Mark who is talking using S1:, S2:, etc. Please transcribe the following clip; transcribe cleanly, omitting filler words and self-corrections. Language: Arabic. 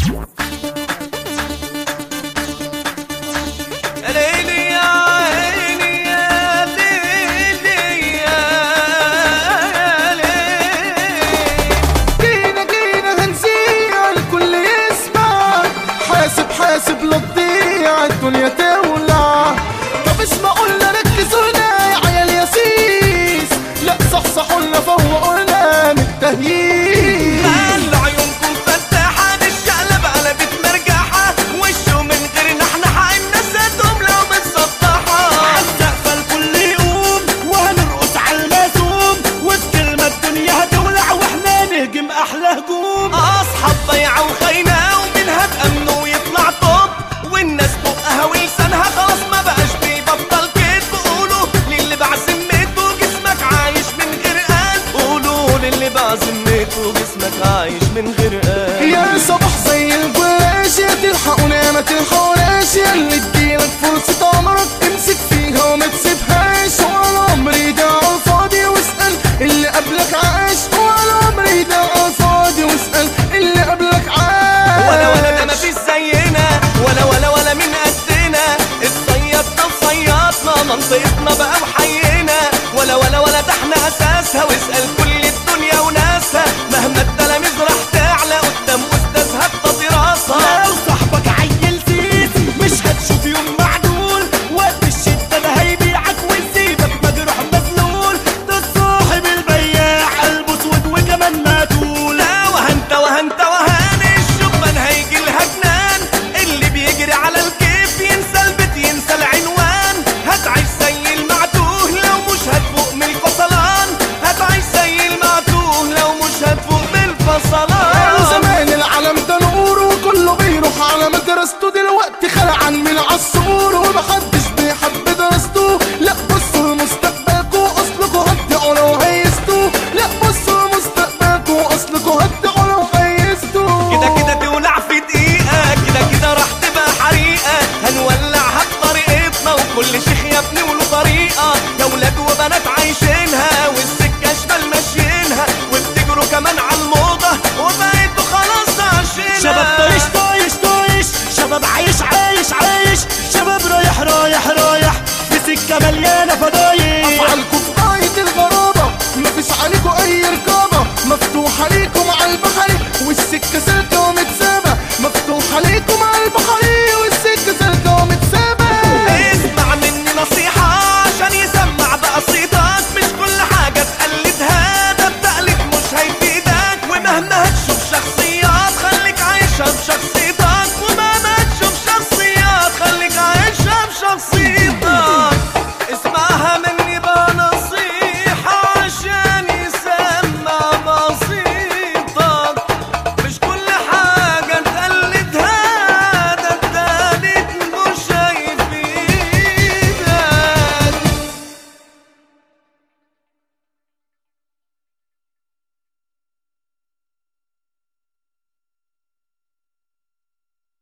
S1: حاسب للضيع الدنيا تولع. طب اسمعوا لنا ركزوا لنا يا عيال ياسيس، لا صحصحوا لنا فوقوا لنا من التهييس.
S2: خلوا عيونكم فتاحة الشقلب قلبت مرجحة، وشه من غير نحنحة الناس هتقوم لو متسطحة.
S3: عالسقفة الكل يقوم وهنرقص عالماسوم، وفي كلمة الدنيا هتولع واحنا نهجم أحلى هجوم.
S2: أصحاب ضيعة وخاينة ومنها تأمنوا ويطلع طب، والناس بقها ولسانها خلاص ما بقاش بيبطل كدب. قولوا للي بعزمته جسمك عايش من غير قلب، قولوا للي بعزمته جسمك عايش من غير قلب.
S1: يا صباح زي الجلاش يا تلحقونا ما تلحقوناش، يا اللي تجيلك فرصة عمرك امسك فيها وما تسيبهاش. هو العمر يضيع على الفاضي واسأل اللي قبلك عاش، هو العمر يضيع على الفاضي واسأل اللي قبلك عاش.
S2: ولا ده مفيش زينا، ولا من قدنا، الصياد ده صيادنا منطقتنا بقى وحينا. ولا ده احنا اساسها، واسأل كل الدنيا وناسها، مهما التلاميذ راح تعلى قدام استاذها بتدراسها.
S3: لو صاحبك عيل سيسي مش هتشوف يوم معدول، وقت الشدة ده هيبيعك ويسيبك مجروح مذلول. ده صاحب البياع قلبه اسود وكمان مقتول.
S2: لا وهن الشبان هيجي لها جنان، اللي بيجري على الكيف ينسى البيت ينسى العنوان. هتعيش زي المعتوه لو مش هتفوق من الفصلان، هتعيش زي المعتوه لو مش هتفوق من الفصلان.